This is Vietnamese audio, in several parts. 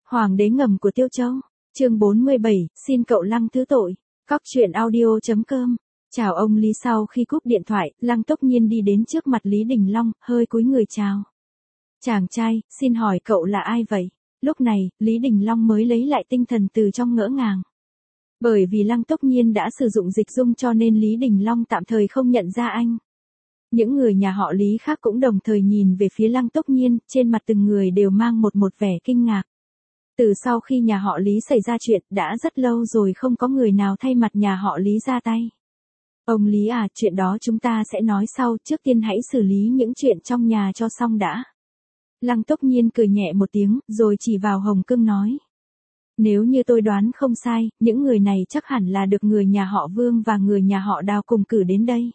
Hoàng đế ngầm của Tiêu Châu, chương 47, xin cậu Lăng thứ tội. Cóc truyện audio.com. Chào ông Lý. Sau khi cúp điện thoại, Lăng Tốc Nhiên đi đến trước mặt Lý Đình Long, hơi cúi người chào. Chàng trai, xin hỏi cậu là ai vậy? Lúc này, Lý Đình Long mới lấy lại tinh thần từ trong ngỡ ngàng. Bởi vì Lăng Tốc Nhiên đã sử dụng dịch dung cho nên Lý Đình Long tạm thời không nhận ra anh. Những người nhà họ Lý khác cũng đồng thời nhìn về phía Lăng Tốc Nhiên, trên mặt từng người đều mang một vẻ kinh ngạc. Từ sau khi nhà họ Lý xảy ra chuyện, đã rất lâu rồi không có người nào thay mặt nhà họ Lý ra tay. Ông Lý à, chuyện đó chúng ta sẽ nói sau, trước tiên hãy xử lý những chuyện trong nhà cho xong đã. Lăng Tốc Nhiên cười nhẹ một tiếng, rồi chỉ vào Hồng Cưng nói. Nếu như tôi đoán không sai, những người này chắc hẳn là được người nhà họ Vương và người nhà họ Đào cùng cử đến đây.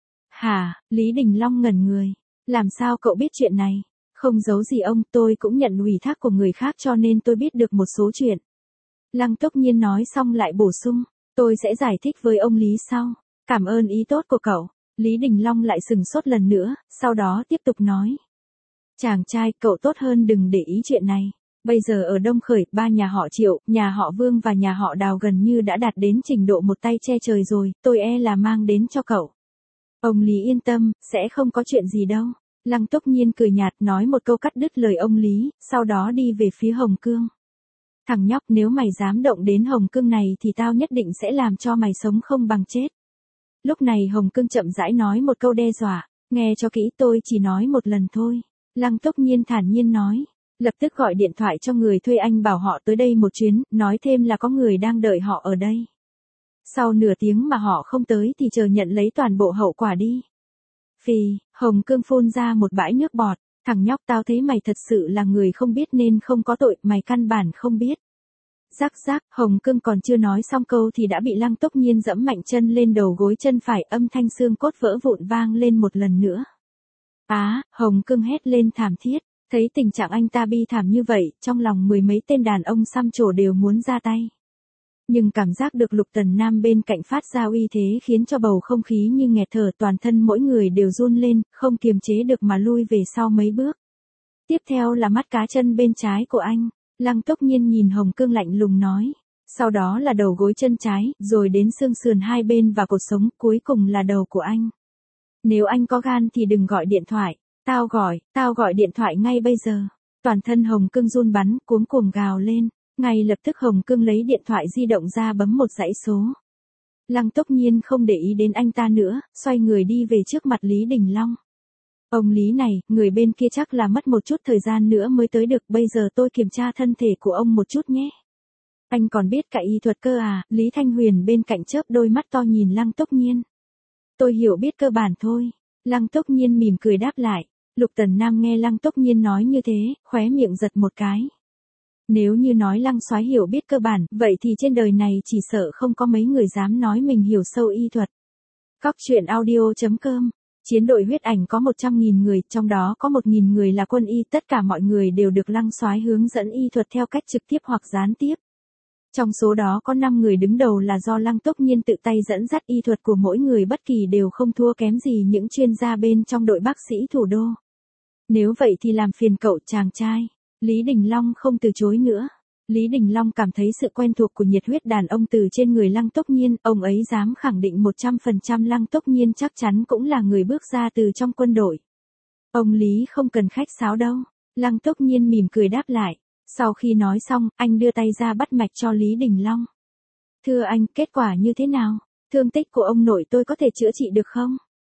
Hả? Lý Đình Long ngẩn người. Làm sao cậu biết chuyện này? Không giấu gì ông, tôi cũng nhận ủy thác của người khác cho nên tôi biết được một số chuyện. Lăng Tốc Nhiên nói xong lại bổ sung, tôi sẽ giải thích với ông Lý sau. Cảm ơn ý tốt của cậu. Lý Đình Long lại sừng sốt lần nữa, sau đó tiếp tục nói. Chàng trai, cậu tốt hơn đừng để ý chuyện này. Bây giờ ở Đông Khởi, ba nhà họ Triệu, nhà họ Vương và nhà họ Đào gần như đã đạt đến trình độ một tay che trời rồi, tôi là mang đến cho cậu. Ông Lý yên tâm, sẽ không có chuyện gì đâu. Lăng Tốc Nhiên cười nhạt nói một câu cắt đứt lời ông Lý, sau đó đi về phía Hồng Cương. Thằng nhóc, nếu mày dám động đến Hồng Cương này thì tao nhất định sẽ làm cho mày sống không bằng chết. Lúc này Hồng Cương chậm rãi nói một câu đe dọa, nghe cho kỹ, tôi chỉ nói một lần thôi. Lăng Tốc Nhiên thản nhiên nói, lập tức gọi điện thoại cho người thuê anh bảo họ tới đây một chuyến, nói thêm là có người đang đợi họ ở đây. Sau nửa tiếng mà họ không tới thì chờ nhận lấy toàn bộ hậu quả đi. Phì, Hồng Cương phun ra một bãi nước bọt, thằng nhóc, tao thấy mày thật sự là người không biết nên không có tội, mày căn bản không biết. Rắc rắc, Hồng Cương còn chưa nói xong câu thì đã bị Lăng Tốc Nhiên dẫm mạnh chân lên đầu gối chân phải, âm thanh xương cốt vỡ vụn vang lên một lần nữa. Hồng Cương hét lên thảm thiết, thấy tình trạng anh ta bi thảm như vậy, trong lòng mười mấy tên đàn ông xăm trổ đều muốn ra tay. Nhưng cảm giác được Lục Tần Nam bên cạnh phát ra uy thế khiến cho bầu không khí như nghẹt thở, toàn thân mỗi người đều run lên, không kiềm chế được mà lui về sau mấy bước. Tiếp theo là mắt cá chân bên trái của anh. Lăng Tốc Nhiên nhìn Hồng Cương lạnh lùng nói. Sau đó là đầu gối chân trái, rồi đến xương sườn hai bên và cột sống, cuối cùng là đầu của anh. Nếu anh có gan thì đừng gọi điện thoại. Tao gọi điện thoại ngay bây giờ. Toàn thân Hồng Cương run bắn, cuống cuồng gào lên. Ngay lập tức Hồng Cương lấy điện thoại di động ra bấm một dãy số. Lăng Tốc Nhiên không để ý đến anh ta nữa, xoay người đi về trước mặt Lý Đình Long. Ông Lý này, người bên kia chắc là mất một chút thời gian nữa mới tới được, bây giờ tôi kiểm tra thân thể của ông một chút nhé. Anh còn biết cả y thuật cơ à? Lý Thanh Huyền bên cạnh chớp đôi mắt to nhìn Lăng Tốc Nhiên. Tôi hiểu biết cơ bản thôi. Lăng Tốc Nhiên mỉm cười đáp lại. Lục Tần Nam nghe Lăng Tốc Nhiên nói như thế, khóe miệng giật một cái. Nếu như nói Lăng soái hiểu biết cơ bản, vậy thì trên đời này chỉ sợ không có mấy người dám nói mình hiểu sâu y thuật. Cóc truyện audio.com. Chiến đội huyết ảnh có 100.000 người, trong đó có 1.000 người là quân y, tất cả mọi người đều được Lăng soái hướng dẫn y thuật theo cách trực tiếp hoặc gián tiếp. Trong số đó có 5 người đứng đầu là do Lăng Tốc Nhiên tự tay dẫn dắt, y thuật của mỗi người bất kỳ đều không thua kém gì những chuyên gia bên trong đội bác sĩ thủ đô. Nếu vậy thì làm phiền cậu chàng trai. Lý Đình Long không từ chối nữa. Lý Đình Long cảm thấy sự quen thuộc của nhiệt huyết đàn ông từ trên người Lăng Tốc Nhiên, ông ấy dám khẳng định 100% Lăng Tốc Nhiên chắc chắn cũng là người bước ra từ trong quân đội. Ông Lý không cần khách sáo đâu. Lăng Tốc Nhiên mỉm cười đáp lại. Sau khi nói xong, anh đưa tay ra bắt mạch cho Lý Đình Long. Thưa anh, kết quả như thế nào? Thương tích của ông nội tôi có thể chữa trị được không?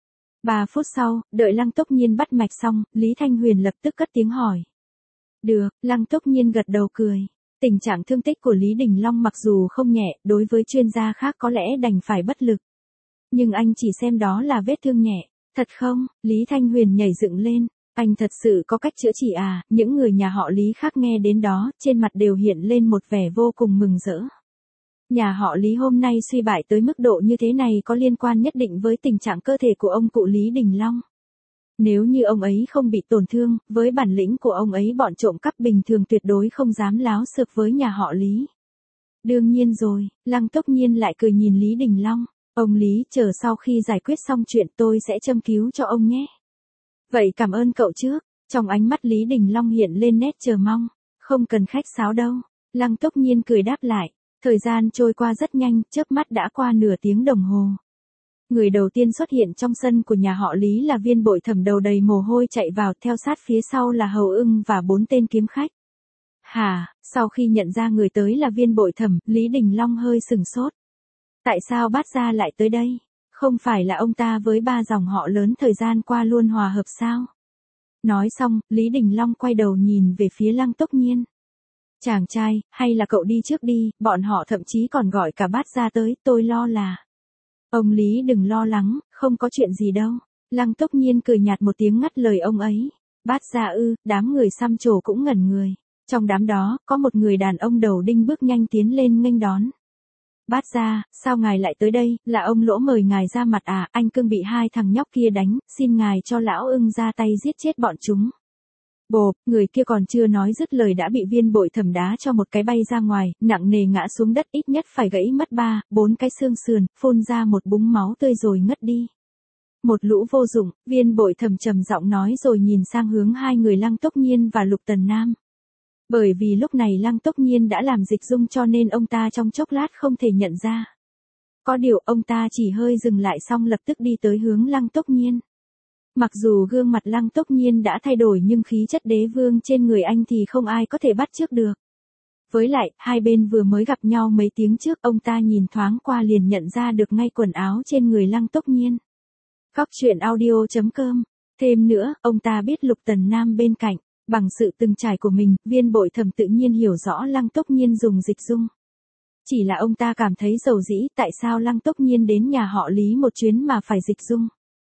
3 phút sau, đợi Lăng Tốc Nhiên bắt mạch xong, Lý Thanh Huyền lập tức cất tiếng hỏi. Được, Lăng Tốc Nhiên gật đầu cười. Tình trạng thương tích của Lý Đình Long mặc dù không nhẹ, đối với chuyên gia khác có lẽ đành phải bất lực. Nhưng anh chỉ xem đó là vết thương nhẹ. Thật không? Lý Thanh Huyền nhảy dựng lên. Anh thật sự có cách chữa trị à? Những người nhà họ Lý khác nghe đến đó, trên mặt đều hiện lên một vẻ vô cùng mừng rỡ. Nhà họ Lý hôm nay suy bại tới mức độ như thế này có liên quan nhất định với tình trạng cơ thể của ông cụ Lý Đình Long. Nếu như ông ấy không bị tổn thương, với bản lĩnh của ông ấy bọn trộm cắp bình thường tuyệt đối không dám láo xược với nhà họ Lý. Đương nhiên rồi, Lăng Tốc Nhiên lại cười nhìn Lý Đình Long. Ông Lý, chờ sau khi giải quyết xong chuyện tôi sẽ châm cứu cho ông nhé. Vậy cảm ơn cậu trước. Trong ánh mắt Lý Đình Long hiện lên nét chờ mong. Không cần khách sáo đâu. Lăng Tốc Nhiên cười đáp lại. Thời gian trôi qua rất nhanh, chớp mắt đã qua nửa tiếng đồng hồ. Người đầu tiên xuất hiện trong sân của nhà họ Lý là Viên Bội Thẩm đầu đầy mồ hôi chạy vào, theo sát phía sau là Hầu Ưng và 4 tên kiếm khách. Hả, sau khi nhận ra người tới là Viên Bội Thẩm, Lý Đình Long hơi sừng sốt. Tại sao Bát Gia lại tới đây? Không phải là ông ta với 3 dòng họ lớn thời gian qua luôn hòa hợp sao? Nói xong, Lý Đình Long quay đầu nhìn về phía Lăng Tốc Nhiên. Chàng trai, hay là cậu đi trước đi, bọn họ thậm chí còn gọi cả Bát Gia tới, tôi lo là. Ông Lý đừng lo lắng, không có chuyện gì đâu. Lăng Tốc Nhiên cười nhạt một tiếng ngắt lời ông ấy. Bát Gia ư, đám người xăm trổ cũng ngẩn người. Trong đám đó, có một người đàn ông đầu đinh bước nhanh tiến lên nghênh đón. Bát Gia, sao ngài lại tới đây, là ông Lỗ mời ngài ra mặt à, anh Cương bị 2 thằng nhóc kia đánh, xin ngài cho lão Ưng ra tay giết chết bọn chúng. Bộp, người kia còn chưa nói dứt lời đã bị Viên Bội Thẩm đá cho một cái bay ra ngoài, nặng nề ngã xuống đất, ít nhất phải gãy mất 4 cái xương sườn, phun ra một búng máu tươi rồi ngất đi. Một lũ vô dụng, Viên Bội Thẩm trầm giọng nói rồi nhìn sang hướng 2 người Lăng Tốc Nhiên và Lục Tần Nam. Bởi vì lúc này Lăng Tốc Nhiên đã làm dịch dung cho nên ông ta trong chốc lát không thể nhận ra. Có điều ông ta chỉ hơi dừng lại xong lập tức đi tới hướng Lăng Tốc Nhiên. Mặc dù gương mặt Lăng Tốc Nhiên đã thay đổi nhưng khí chất đế vương trên người anh thì không ai có thể bắt chước được. Với lại, hai bên vừa mới gặp nhau mấy tiếng trước, ông ta nhìn thoáng qua liền nhận ra được ngay quần áo trên người Lăng Tốc Nhiên. Góc truyện audio.com. Thêm nữa, ông ta biết Lục Tần Nam bên cạnh. Bằng sự từng trải của mình, Viên Bội Thẩm tự nhiên hiểu rõ Lăng Tốc Nhiên dùng dịch dung. Chỉ là ông ta cảm thấy dầu dĩ, tại sao Lăng Tốc Nhiên đến nhà họ Lý một chuyến mà phải dịch dung.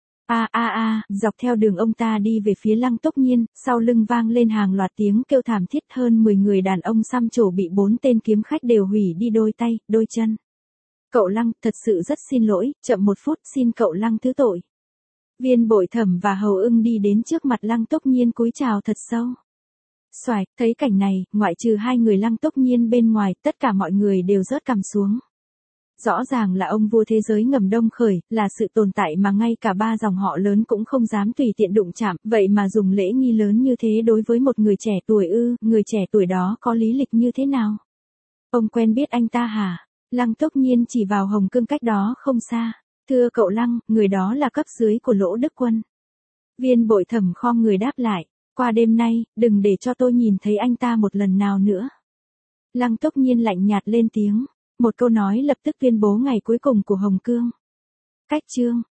Dọc theo đường ông ta đi về phía Lăng Tốc Nhiên, sau lưng vang lên hàng loạt tiếng kêu thảm thiết, hơn 10 người đàn ông xăm trổ bị 4 tên kiếm khách đều hủy đi đôi tay, đôi chân. Cậu Lăng, thật sự rất xin lỗi, chậm 1 phút, xin cậu Lăng thứ tội. Viên Bội Thẩm và Hầu Ưng đi đến trước mặt Lăng Tốc Nhiên cúi chào thật sâu. Xoài, thấy cảnh này, ngoại trừ 2 người Lăng Tốc Nhiên bên ngoài, tất cả mọi người đều rớt cằm xuống. Rõ ràng là ông vua thế giới ngầm Đông Khởi, là sự tồn tại mà ngay cả 3 dòng họ lớn cũng không dám tùy tiện đụng chạm, vậy mà dùng lễ nghi lớn như thế đối với một người trẻ tuổi ư, người trẻ tuổi đó có lý lịch như thế nào? Ông quen biết anh ta hả? Lăng Tốc Nhiên chỉ vào Hồng Cương cách đó không xa. Thưa cậu Lăng, người đó là cấp dưới của Lỗ Đức Quân. Viên Bội Thẩm khom người đáp lại, qua đêm nay, đừng để cho tôi nhìn thấy anh ta một lần nào nữa. Lăng Tốc Nhiên lạnh nhạt lên tiếng, một câu nói lập tức tuyên bố ngày cuối cùng của Hồng Cương. Cách chương